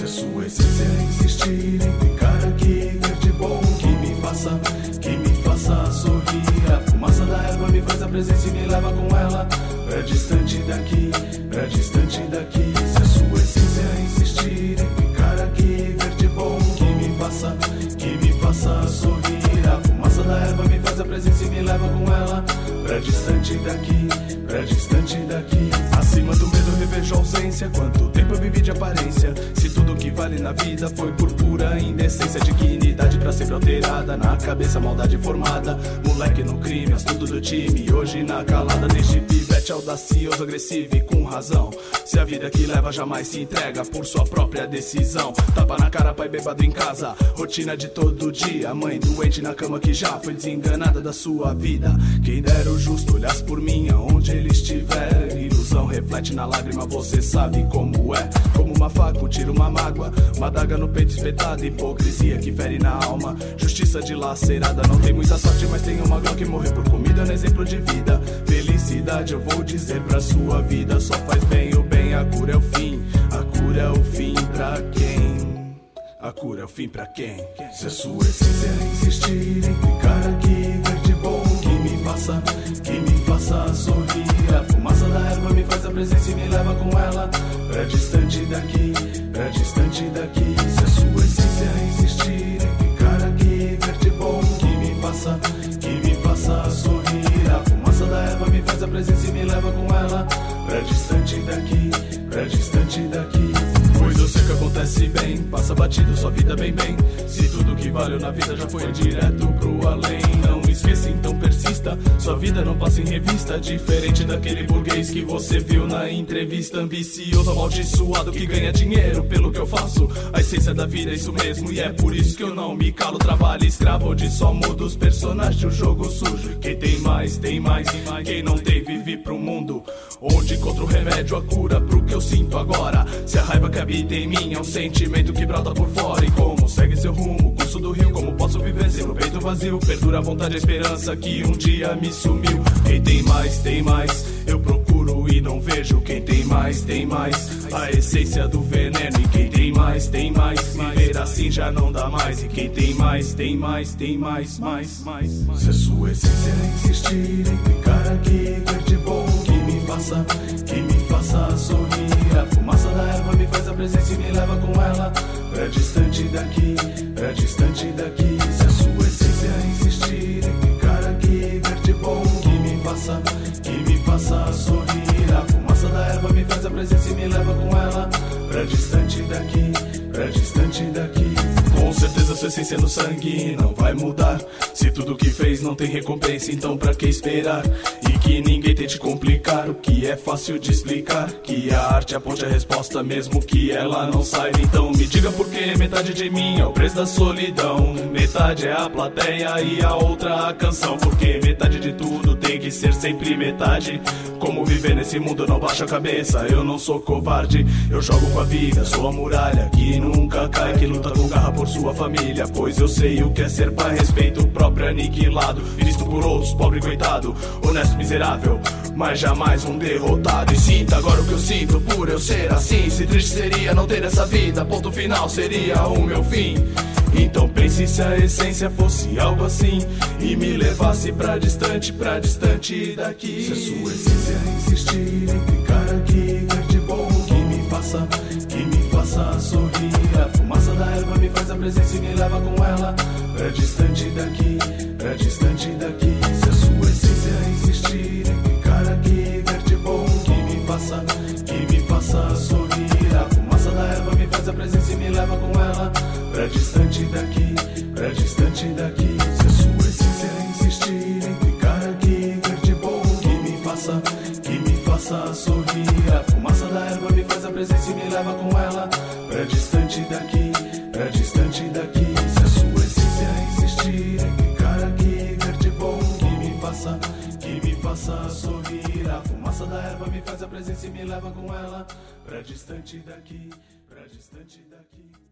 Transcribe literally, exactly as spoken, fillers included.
Se a sua essência insistir em ficar aqui, verde bom que me faça, que me faça sorrir. A fumaça da erva me faz a presença e me leva com ela pra distante daqui, pra distante daqui. Se a sua essência insistir em ficar aqui, verde bom que me faça, que me faça sorrir. A fumaça da erva me faz a presença e me leva com ela pra distante daqui, pra distante daqui. Acima do medo eu revejo a ausência. Quanto tempo eu vivi de aparência, se tudo que vale na vida foi por pura indecência. Dignidade pra sempre alterada, na cabeça maldade formada. Moleque no crime, astuto do time, hoje na calada. Desde pivete audacioso, agressivo e com razão. Se a vida que leva jamais se entrega por sua própria decisão. Tapa na cara, pai bêbado em casa, rotina de todo dia. Mãe doente na cama que já foi desenganada da sua vida. Quem dera o justo olhasse por mim aonde ele estiver. Ilusão reflete na lágrima, você sabe como é. Como uma faca, um tiro, uma mágoa, uma daga no peito espetada. Hipocrisia que fere na alma, justiça dilacerada. Não tem muita sorte, mas tem uma grão que morreu por comida no exemplo de vida. Felicidade eu vou dizer pra sua vida, só faz bem o bem, a cura é o fim. A cura é o fim pra quem? A cura é o fim pra quem? Se a sua essência insistir em ficar aqui, verde bom que me faça, que me faça sorrir. A fumaça da erva me faz a presença e me leva com ela pra distante daqui, pra distante daqui. Se a sua essência insistir em ficar aqui, verde bom que me faça, que me faça sorrir. A fumaça da erva me faz a presença e me leva com ela pra distante daqui, pra distante daqui. Pois eu sei que acontece bem, passa batido sua vida bem bem. Se tudo que valeu na vida já foi direto pro além, não esqueça, então persista, sua vida não passa em revista. Diferente daquele burguês que você viu na entrevista, ambicioso, amaldiçoado, que ganha dinheiro pelo que eu faço. A essência da vida é isso mesmo, e é por isso que eu não me calo. Trabalho escravo onde só muda os personagens de um jogo sujo. Quem tem mais, tem mais, quem não tem vive pro mundo onde encontro o remédio, a cura pro que eu sinto agora. Se a raiva que habita em mim é um sentimento que brota por fora, e como segue seu rumo, curso do rio, como posso viver sem o peito vazio? Perdura a vontade e a esperança que um dia me sumiu. Quem tem mais, tem mais, eu procuro e não vejo. Quem tem mais, tem mais, a essência do veneno. E quem tem mais, tem mais, viver assim já não dá mais. E quem tem mais, tem mais, tem mais, mais, mais, mais. Se a sua essência insistir em ficar aqui, verde bom que me faça, que me faça sorrir. A fumaça da erva me faz a presença e me leva com ela pra distante daqui, pra distante daqui. Se a sua essência insistir em ficar aqui, verde bom que me faça, que me faça sorrir. A fumaça da erva me faz a presença e me leva com ela pra distante daqui, pra distante daqui. Com certeza sua essência no sangue não vai mudar. Se tudo que fez não tem recompensa, então pra que esperar? E que ninguém tente complicar o que é fácil de explicar. Que a arte aponte a resposta mesmo que ela não saiba. Então me diga por que metade de mim é o preço da solidão. Metade é a plateia e a outra a canção. Porque metade de tudo tem que ser sempre metade. Como viver nesse mundo, não baixa a cabeça, eu não sou covarde. Eu jogo com a vida, sou a muralha que nunca cai, que luta com garra por sua família. Pois eu sei o que é ser pai, respeito o próprio aniquilado, visto por outros, pobre coitado, honesto miserável, mas jamais um derrotado. E sinta agora o que eu sinto por eu ser assim. Se triste seria não ter essa vida, ponto final seria o meu fim. Então pense se a essência fosse algo assim e me levasse pra distante, pra distante daqui. Se a sua essência insistir em ficar aqui, verde bom que me faça, que me faça sorrir. A fumaça da erva me faz a presença e me leva com ela pra distante daqui, pra distante daqui. Se a sua essência insistir em ficar aqui, verde bom que me faça, que me faça sorrir. A fumaça da erva me faz a presença e me leva com ela pra distante daqui, pra distante daqui. Se a sua essência insistir em ficar aqui, verde bom que me faça, que me faça sorrir. A fumaça da erva me faz a presença e me leva com ela pra distante daqui, pra distante daqui. Se a sua essência insistir em ficar aqui, verde bom que me faça, que me faça sorrir. A fumaça da erva me faz a presença e me leva com ela pra distante daqui, pra distante daqui.